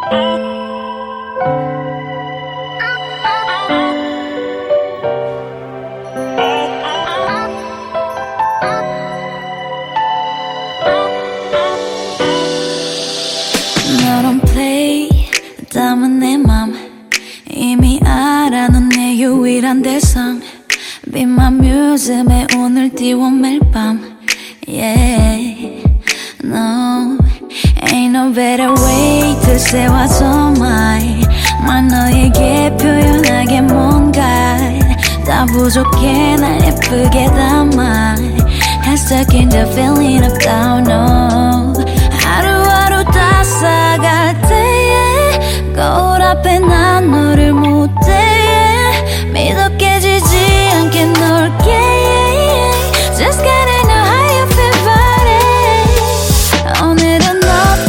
너don't play 담은 내 맘 이미 알아 넌 내 유일한 대상 Be my museum에 오늘 띄워 매일 밤 Yeah No Ain't no better way to say what's on my mind 너에게 표현하게 뭔가 다 부족해 날 예쁘게 담아 I'm stuck in the feeling of down no 하루하루 다 쌓아갈 때에 거울 앞에 난 너를 못해 믿어 깨지지 않게 놀게 Just gotta know how you feel about it 오늘은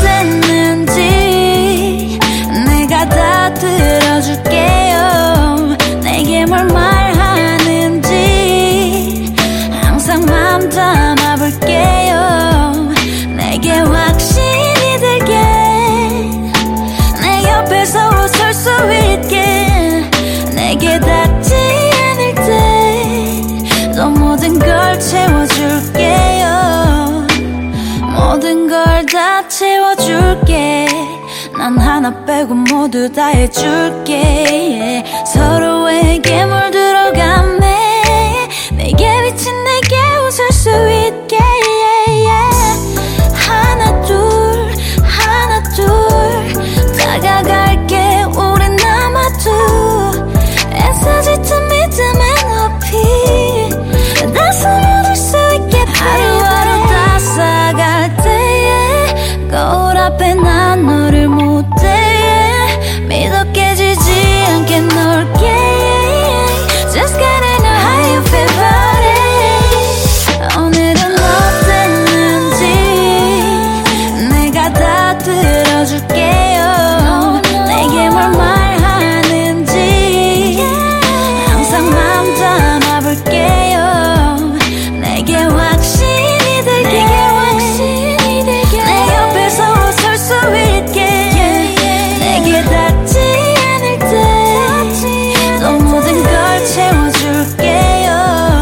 어땠는지 내가 다 들어줄게요 내게 뭘 말하는지 항상 맘 담아볼게요 내게 확신이 들게 내 옆에서 웃을 수 있게 내게 닿지 않을 때 또 모든 걸 채워줄게요 모든 걸 다 채워줄게 난 하나 빼고 모두 다 해줄게 서로에게 물들어가네 내게 비친 내게 웃을 수 있게 하나 둘 다가갈게 우린 남아도 애써 짙은 믿음의 높이 다 스며들 수 있게 하루하루 다 쌓아갈 때에 거울 앞에 난 너를 못해 믿어 깨지지 않게 놀게 Just gotta know how you feel about it 오늘은 어땠는지 내가 다 들어줄게요 내게 뭘 말하는지 항상 맘 담아볼게요 내게 확신이 들게 내 옆에서 웃을 수 있게 내게 닿지 않을 때 또 모든 걸 채워줄게요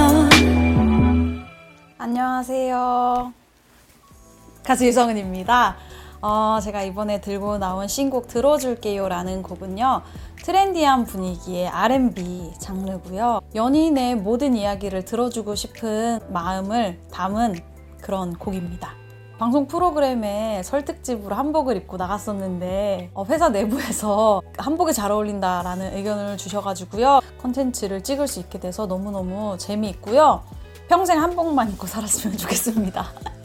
안녕하세요. 가수 유성은입니다. 제가 이번에 들고 나온 신곡 들어줄게요 라는 곡은요. 트렌디한 분위기의 R&B 장르고요. 연인의 모든 이야기를 들어주고 싶은 마음을 담은 그런 곡입니다. 방송 프로그램에 설 특집으로 한복을 입고 나갔었는데 회사 내부에서 한복에 잘 어울린다라는 의견을 주셔가지고요. 컨텐츠를 찍을 수 있게 돼서 너무너무 재미있고요. 평생 한복만 입고 살았으면 좋겠습니다.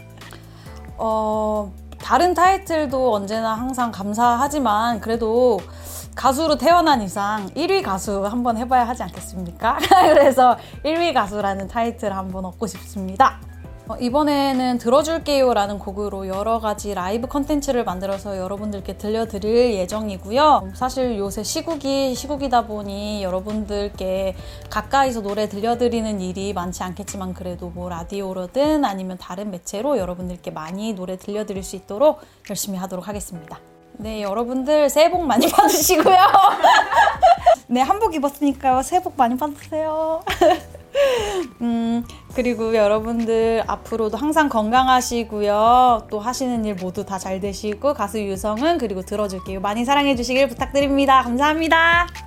다른 타이틀도 언제나 항상 감사하지만 그래도 가수로 태어난 이상 1위 가수 한번 해봐야 하지 않겠습니까? 그래서 1위 가수라는 타이틀을 한번 얻고 싶습니다. 이번에는 들어줄게요 라는 곡으로 여러 가지 라이브 컨텐츠를 만들어서 여러분들께 들려드릴 예정이고요. 사실 요새 시국이다 보니 여러분들께 가까이서 노래 들려드리는 일이 많지 않겠지만 그래도 뭐 라디오로든 아니면 다른 매체로 여러분들께 많이 노래 들려드릴 수 있도록 열심히 하도록 하겠습니다. 네, 여러분들 새해 복 많이 받으시고요. 네, 한복 입었으니까요. 새해 복 많이 받으세요. 그리고 여러분들 앞으로도 항상 건강하시고요. 또 하시는 일 모두 다 잘 되시고 가수 유성은 그리고 들어줄게요. 많이 사랑해 주시길 부탁드립니다. 감사합니다.